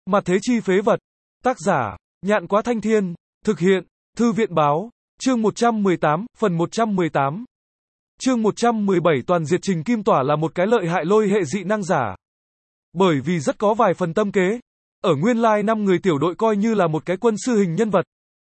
Mặt thế chi phế vật. Tác giả, Nhạn Quá Thanh Thiên. Thực hiện, Thư viện báo. Chương 118, phần 118. Chương 117 toàn diệt Trình Kim Tỏa là một cái lợi hại lôi hệ dị năng giả. Bởi vì rất có vài phần tâm kế. Ở nguyên lai 5 người tiểu đội coi như là một cái quân sư hình nhân vật.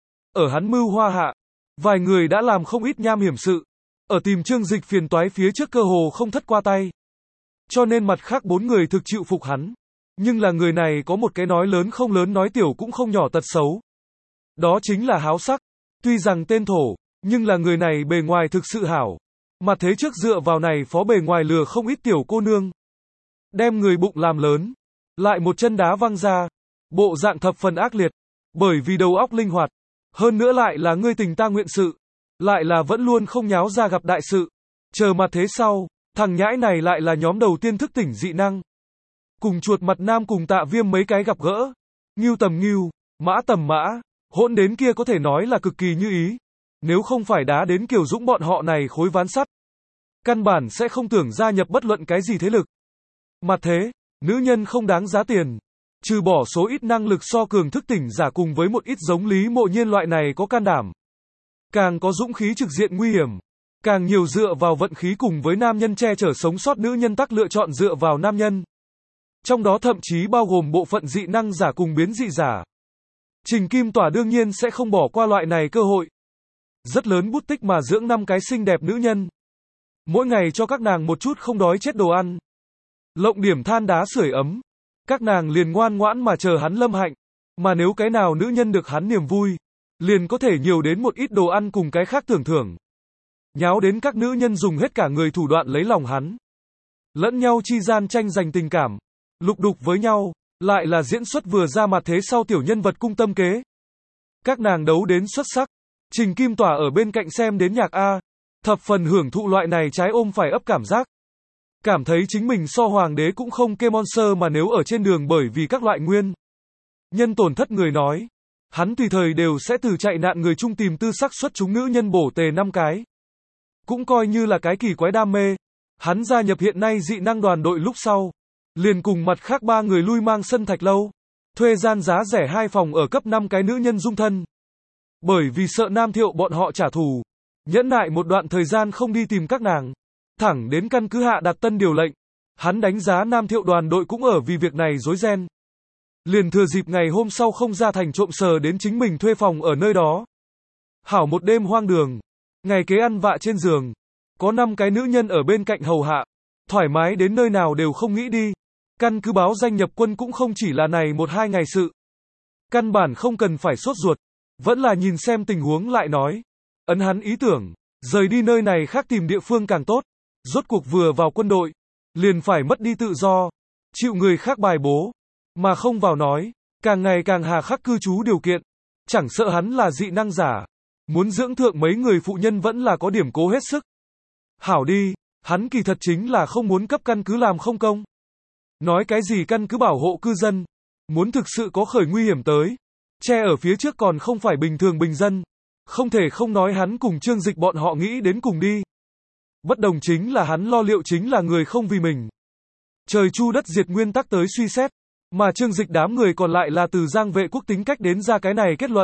Ở hắn mưu hoa hạ, vài người đã làm không ít nham hiểm sự. Ở tìm Trương Dịch phiền toái phía trước cơ hồ không thất qua tay. Cho nên mặt khác 4 người thực chịu phục hắn. Nhưng là người này có một cái nói lớn không lớn nói tiểu cũng không nhỏ tật xấu. Đó chính là háo sắc. Tuy rằng tên thổ, nhưng là người này bề ngoài thực sự hảo. Mà thế trước dựa vào này phó bề ngoài lừa không ít tiểu cô nương. Đem người bụng làm lớn. Lại một chân đá văng ra. Bộ dạng thập phần ác liệt. Bởi vì đầu óc linh hoạt. Hơn nữa lại là ngươi tình ta nguyện sự. Lại là vẫn luôn không nháo ra gặp đại sự. Chờ mặt thế sau, thằng nhãi này lại là nhóm đầu tiên thức tỉnh dị năng. Cùng chuột mặt nam cùng Tạ Viêm mấy cái gặp gỡ. Ngưu tầm ngưu, mã tầm mã, hỗn đến kia có thể nói là cực kỳ như ý. Nếu không phải đá đến Kiều Dũng bọn họ này khối ván sắt, căn bản sẽ không tưởng gia nhập bất luận cái gì thế lực. Mặt thế, nữ nhân không đáng giá tiền. Trừ bỏ số ít năng lực so cường thức tỉnh giả cùng với một ít giống Lý Mộ Nhiên loại này có can đảm. Càng có dũng khí trực diện nguy hiểm. Càng nhiều dựa vào vận khí cùng với nam nhân che chở sống sót nữ nhân tắc lựa chọn dựa vào nam nhân. Trong đó thậm chí bao gồm bộ phận dị năng giả cùng biến dị giả. Trình Kim Tỏa đương nhiên sẽ không bỏ qua loại này cơ hội. Rất lớn bút tích mà dưỡng 5 cái xinh đẹp nữ nhân. Mỗi ngày cho các nàng một chút không đói chết đồ ăn. Lộng điểm than đá sưởi ấm. Các nàng liền ngoan ngoãn mà chờ hắn lâm hạnh. Mà nếu cái nào nữ nhân được hắn niềm vui, liền có thể nhiều đến một ít đồ ăn cùng cái khác thưởng thưởng. Nháo đến các nữ nhân dùng hết cả người thủ đoạn lấy lòng hắn. Lẫn nhau chi gian tranh giành tình cảm. Lục đục với nhau, lại là diễn xuất vừa ra mặt thế sau tiểu nhân vật cung tâm kế. Các nàng đấu đến xuất sắc. Trình Kim Tỏa ở bên cạnh xem đến nhạc A. Thập phần hưởng thụ loại này trái ôm phải ấp cảm giác. Cảm thấy chính mình so hoàng đế cũng không kê monster mà nếu ở trên đường bởi vì các loại nguyên nhân tổn thất người nói. Hắn tùy thời đều sẽ từ chạy nạn người chung tìm tư sắc xuất chúng nữ nhân bổ tề 5 cái. Cũng coi như là cái kỳ quái đam mê. Hắn gia nhập hiện nay dị năng đoàn đội lúc sau. Liền cùng mặt khác 3 người lui mang sân thạch lâu. Thuê gian giá rẻ 2 phòng ở cấp 5 cái nữ nhân dung thân. Bởi vì sợ Nam Thiệu bọn họ trả thù. Nhẫn nại một đoạn thời gian không đi tìm các nàng. Thẳng đến căn cứ hạ đặt tân điều lệnh. Hắn đánh giá Nam Thiệu đoàn đội cũng ở vì việc này rối ren. Liền thừa dịp ngày hôm sau không ra thành trộm sờ đến chính mình thuê phòng ở nơi đó. Hảo một đêm hoang đường. Ngày kế ăn vạ trên giường. Có 5 cái nữ nhân ở bên cạnh hầu hạ. Thoải mái đến nơi nào đều không nghĩ đi. Căn cứ báo danh nhập quân cũng không chỉ là này 1-2 ngày sự. Căn bản không cần phải sốt ruột. Vẫn là nhìn xem tình huống lại nói. Ấn hắn ý tưởng. Rời đi nơi này khác tìm địa phương càng tốt. Rốt cuộc vừa vào quân đội. Liền phải mất đi tự do. Chịu người khác bài bố. Mà không vào nói. Càng ngày càng hà khắc cư trú điều kiện. Chẳng sợ hắn là dị năng giả. Muốn dưỡng thượng mấy người phụ nhân vẫn là có điểm cố hết sức. Hảo đi. Hắn kỳ thật chính là không muốn cấp căn cứ làm không công. Nói cái gì căn cứ bảo hộ cư dân. Muốn thực sự có khởi nguy hiểm tới. Che ở phía trước còn không phải bình thường bình dân. Không thể không nói hắn cùng Trương Dịch bọn họ nghĩ đến cùng đi. Bất đồng chính là hắn lo liệu chính là người không vì mình. Trời chu đất diệt nguyên tắc tới suy xét. Mà Trương Dịch đám người còn lại là từ Giang Vệ Quốc tính cách đến ra cái này kết luận.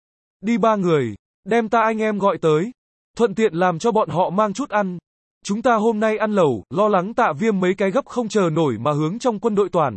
Đi 3 người. Đem ta anh em gọi tới. Thuận tiện làm cho bọn họ mang chút ăn. Chúng ta hôm nay ăn lẩu, lo lắng Tạ Viêm mấy cái gấp không chờ nổi mà hướng trong quân đội toàn.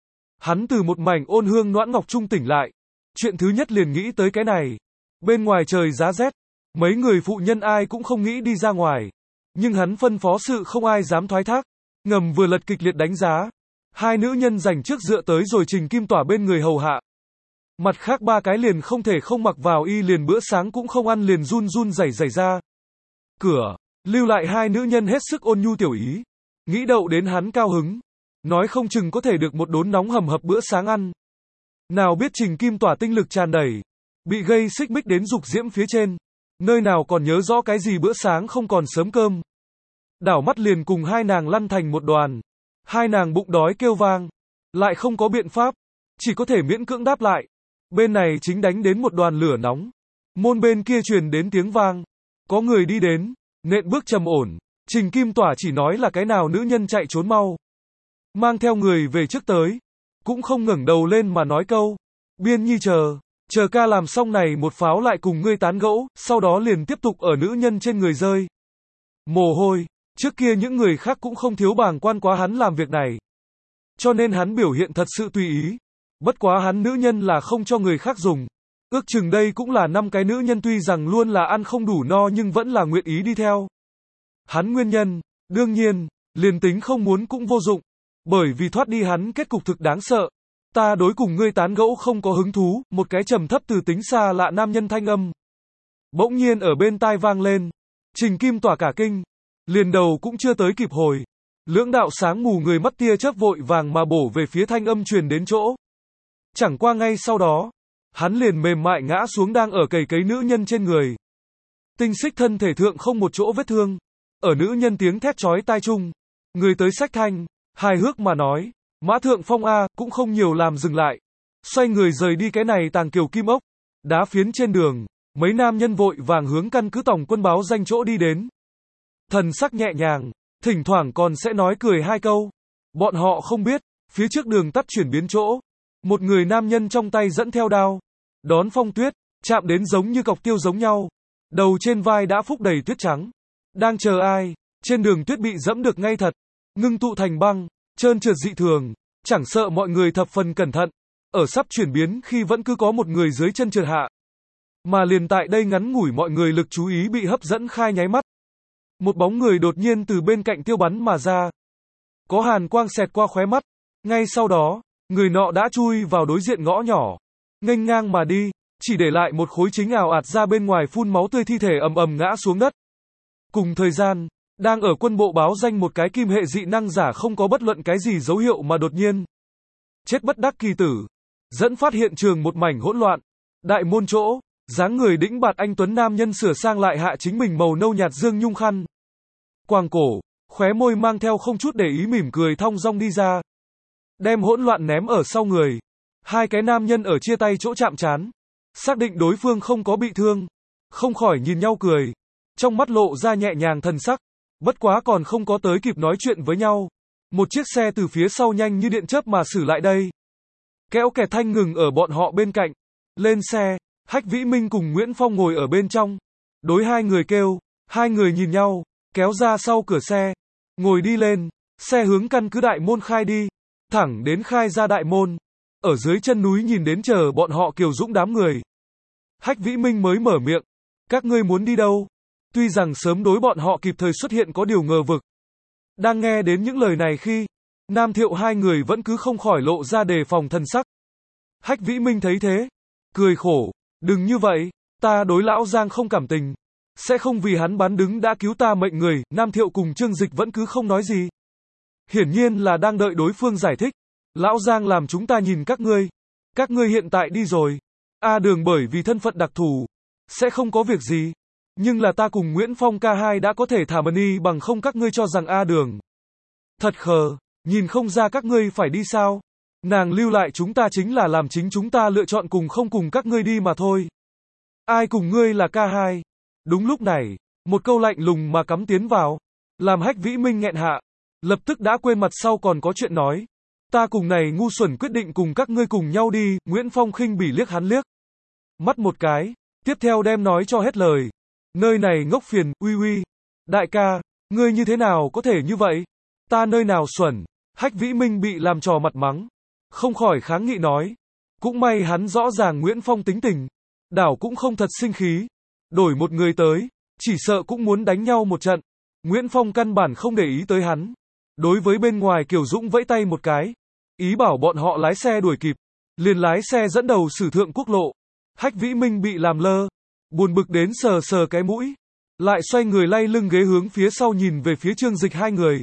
Hắn từ một mảnh ôn hương noãn ngọc trung tỉnh lại. Chuyện thứ nhất liền nghĩ tới cái này. Bên ngoài trời giá rét. Mấy người phụ nhân ai cũng không nghĩ đi ra ngoài. Nhưng hắn phân phó sự không ai dám thoái thác. Ngầm vừa lật kịch liệt đánh giá. 2 nữ nhân giành trước dựa tới rồi Trình Kim Tỏa bên người hầu hạ. Mặt khác 3 cái liền không thể không mặc vào y liền bữa sáng cũng không ăn liền run run rẩy rẩy ra. Cửa. Lưu lại 2 nữ nhân hết sức ôn nhu tiểu ý. Nghĩ đậu đến hắn cao hứng. Nói không chừng có thể được một đốn nóng hầm hập bữa sáng ăn. Nào biết Trình Kim Tỏa tinh lực tràn đầy. Bị gây xích mích đến dục diễm phía trên. Nơi nào còn nhớ rõ cái gì bữa sáng không còn sớm cơm. Đảo mắt liền cùng 2 nàng lăn thành một đoàn. 2 nàng bụng đói kêu vang. Lại không có biện pháp. Chỉ có thể miễn cưỡng đáp lại. Bên này chính đánh đến một đoàn lửa nóng. Môn bên kia truyền đến tiếng vang. Có người đi đến. Nện bước trầm ổn. Trình Kim Tỏa chỉ nói là cái nào nữ nhân chạy trốn mau. Mang theo người về trước tới. cũng không ngẩng đầu lên mà nói câu. Biên Nhi chờ ca làm xong này một pháo lại cùng ngươi tán gẫu, sau đó liền tiếp tục ở nữ nhân trên người rơi. Mồ hôi, trước kia những người khác cũng không thiếu bàng quan quá hắn làm việc này. Cho nên hắn biểu hiện thật sự tùy ý. Bất quá hắn nữ nhân là không cho người khác dùng. Ước chừng đây cũng là 5 cái nữ nhân tuy rằng luôn là ăn không đủ no nhưng vẫn là nguyện ý đi theo. Hắn nguyên nhân, đương nhiên, liền tính không muốn cũng vô dụng. Bởi vì thoát đi hắn kết cục thực đáng sợ. Ta đối cùng ngươi tán gẫu không có hứng thú, một cái trầm thấp từ tính xa lạ nam nhân thanh âm. Bỗng nhiên ở bên tai vang lên. Trình Kim tỏa cả kinh. Liền đầu cũng chưa tới kịp hồi. Lưỡng đạo sáng mù người mắt tia chớp vội vàng mà bổ về phía thanh âm truyền đến chỗ. Chẳng qua ngay sau đó, hắn liền mềm mại ngã xuống đang ở cầy cấy nữ nhân trên người. Tinh xích thân thể thượng không một chỗ vết thương. Ở nữ nhân tiếng thét chói tai chung. Người tới sách thanh, hài hước mà nói. Mã Thượng Phong A, cũng không nhiều làm dừng lại. Xoay người rời đi cái này tàng kiều kim ốc. Đá phiến trên đường, mấy nam nhân vội vàng hướng căn cứ tổng quân báo danh chỗ đi đến. Thần sắc nhẹ nhàng, thỉnh thoảng còn sẽ nói cười 2 câu. Bọn họ không biết, phía trước đường tắt chuyển biến chỗ. Một người nam nhân trong tay dẫn theo đao. Đón phong tuyết, chạm đến giống như cọc tiêu giống nhau. Đầu trên vai đã phúc đầy tuyết trắng. Đang chờ ai, trên đường tuyết bị dẫm được ngay thật. Ngưng tụ thành băng, trơn trượt dị thường. Chẳng sợ mọi người thập phần cẩn thận. Ở sắp chuyển biến khi vẫn cứ có một người dưới chân trượt hạ. Mà liền tại đây ngắn ngủi mọi người lực chú ý bị hấp dẫn khai nháy mắt. Một bóng người đột nhiên từ bên cạnh tiêu bắn mà ra. Có hàn quang xẹt qua khóe mắt. Ngay sau đó, người nọ đã chui vào đối diện ngõ nhỏ. Nghênh ngang mà đi, chỉ để lại một khối chính ào ạt ra bên ngoài phun máu tươi thi thể ầm ầm ngã xuống đất. Cùng thời gian, đang ở quân bộ báo danh một cái kim hệ dị năng giả không có bất luận cái gì dấu hiệu mà đột nhiên chết bất đắc kỳ tử. Dẫn phát hiện trường một mảnh hỗn loạn. Đại môn chỗ, dáng người đĩnh bạt anh tuấn nam nhân sửa sang lại hạ chính mình màu nâu nhạt dương nhung khăn. Quàng cổ, khóe môi mang theo không chút để ý mỉm cười thong dong đi ra. Đem hỗn loạn ném ở sau người. 2 cái nam nhân ở chia tay chỗ chạm trán. Xác định đối phương không có bị thương. Không khỏi nhìn nhau cười. Trong mắt lộ ra nhẹ nhàng thần sắc. Bất quá còn không có tới kịp nói chuyện với nhau. Một chiếc xe từ phía sau nhanh như điện chớp mà xử lại đây. Kéo kẹt thanh ngừng ở bọn họ bên cạnh. Lên xe, Hách Vĩ Minh cùng Nguyễn Phong ngồi ở bên trong. Đối 2 người kêu, 2 người nhìn nhau, kéo ra sau cửa xe. Ngồi đi lên, xe hướng căn cứ đại môn khai đi. Thẳng đến khai ra đại môn. Ở dưới chân núi nhìn đến chờ bọn họ Kiều Dũng đám người. Hách Vĩ Minh mới mở miệng. Các ngươi muốn đi đâu? Tuy rằng sớm đối bọn họ kịp thời xuất hiện có điều ngờ vực. Đang nghe đến những lời này khi, Nam Thiệu 2 người vẫn cứ không khỏi lộ ra đề phòng thần sắc. Hách Vĩ Minh thấy thế, cười khổ, đừng như vậy, ta đối lão Giang không cảm tình. Sẽ không vì hắn bán đứng đã cứu ta mệnh người. Nam Thiệu cùng Trương Dịch vẫn cứ không nói gì. Hiển nhiên là đang đợi đối phương giải thích. Lão Giang làm chúng ta nhìn các ngươi. Các ngươi hiện tại đi rồi. A Đường bởi vì thân phận đặc thù, sẽ không có việc gì. Nhưng là ta cùng Nguyễn Phong K2 đã có thể thả Mani bằng không các ngươi cho rằng A Đường thật khờ, nhìn không ra các ngươi phải đi sao. Nàng lưu lại chúng ta chính là làm chính chúng ta lựa chọn cùng không cùng các ngươi đi mà thôi. Ai cùng ngươi là K2? Đúng lúc này, một câu lạnh lùng mà cắm tiến vào, làm Hách Vĩ Minh nghẹn hạ, lập tức đã quên mặt sau còn có chuyện nói. Ta cùng này ngu xuẩn quyết định cùng các ngươi cùng nhau đi. Nguyễn Phong khinh bỉ liếc hắn liếc mắt một cái, tiếp theo đem nói cho hết lời. Nơi này ngốc phiền, uy. Đại ca, ngươi như thế nào có thể như vậy? Ta nơi nào xuẩn? Hách Vĩ Minh bị làm trò mặt mắng. Không khỏi kháng nghị nói. Cũng may hắn rõ ràng Nguyễn Phong tính tình. Đảo cũng không thật sinh khí. Đổi một người tới, chỉ sợ cũng muốn đánh nhau một trận. Nguyễn Phong căn bản không để ý tới hắn. Đối với bên ngoài Kiều Dũng vẫy tay một cái. Ý bảo bọn họ lái xe đuổi kịp. Liền lái xe dẫn đầu sử thượng quốc lộ. Hách Vĩ Minh bị làm lơ. Buồn bực đến sờ sờ cái mũi. Lại xoay người lay lưng ghế hướng phía sau nhìn về phía Trương Dịch 2 người.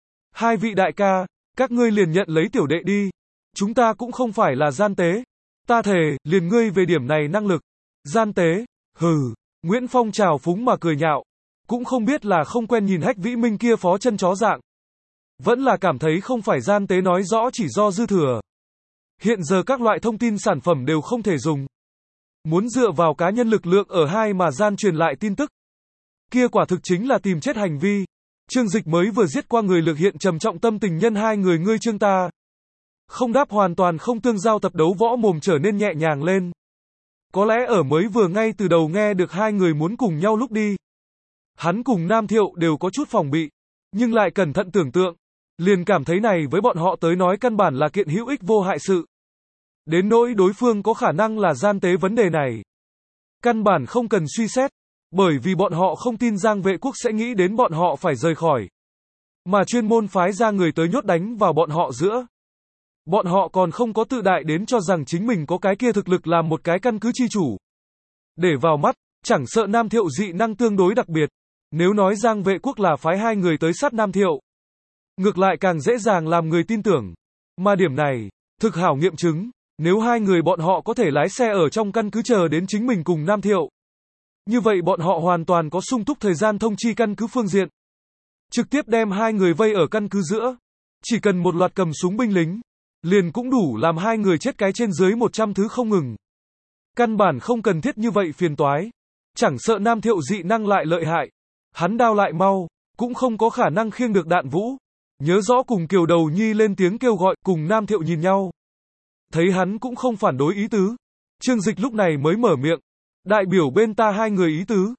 2 vị đại ca, các ngươi liền nhận lấy tiểu đệ đi. Chúng ta cũng không phải là gian tế. Ta thề, liền ngươi về điểm này năng lực. Gian tế, hừ. Nguyễn Phong trào phúng mà cười nhạo. Cũng không biết là không quen nhìn Hách Vĩ Minh kia phó chân chó dạng. Vẫn là cảm thấy không phải gian tế nói rõ chỉ do dư thừa. Hiện giờ các loại thông tin sản phẩm đều không thể dùng. Muốn dựa vào cá nhân lực lượng ở hai mà gian truyền lại tin tức. Kia quả thực chính là tìm chết hành vi. Trương Dịch mới vừa giết qua người lực hiện trầm trọng tâm tình nhân 2 người ngươi Trương ta. Không đáp hoàn toàn không tương giao tập đấu võ mồm trở nên nhẹ nhàng lên. Có lẽ ở mới vừa ngay từ đầu nghe được hai người muốn cùng nhau lúc đi. Hắn cùng Nam Thiệu đều có chút phòng bị, nhưng lại cẩn thận tưởng tượng, liền cảm thấy này với bọn họ tới nói căn bản là kiện hữu ích vô hại sự. Đến nỗi đối phương có khả năng là gian tế vấn đề này. Căn bản không cần suy xét, bởi vì bọn họ không tin Giang Vệ Quốc sẽ nghĩ đến bọn họ phải rời khỏi. Mà chuyên môn phái ra người tới nhốt đánh vào bọn họ giữa. Bọn họ còn không có tự đại đến cho rằng chính mình có cái kia thực lực làm một cái căn cứ chi chủ. Để vào mắt, chẳng sợ Nam Thiệu dị năng tương đối đặc biệt. Nếu nói Giang Vệ Quốc là phái hai người tới sát Nam Thiệu, ngược lại càng dễ dàng làm người tin tưởng. Mà điểm này, thực hảo nghiệm chứng, nếu hai người bọn họ có thể lái xe ở trong căn cứ chờ đến chính mình cùng Nam Thiệu. Như vậy bọn họ hoàn toàn có sung túc thời gian thông chi căn cứ phương diện. Trực tiếp đem hai người vây ở căn cứ giữa. Chỉ cần một loạt cầm súng binh lính, liền cũng đủ làm hai người chết cái trên dưới 100 thứ không ngừng. Căn bản không cần thiết như vậy phiền toái. Chẳng sợ Nam Thiệu dị năng lại lợi hại. Hắn đao lại mau, cũng không có khả năng khiêng được đạn vũ. Nhớ rõ cùng Kiều Đầu Nhi lên tiếng kêu gọi, cùng Nam Thiệu nhìn nhau. Thấy hắn cũng không phản đối ý tứ. Trương Dịch lúc này mới mở miệng. Đại biểu bên ta hai người ý tứ.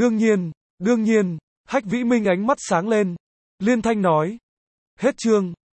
Đương nhiên, Hách Vĩ Minh ánh mắt sáng lên. Liên thanh nói. Hết chương.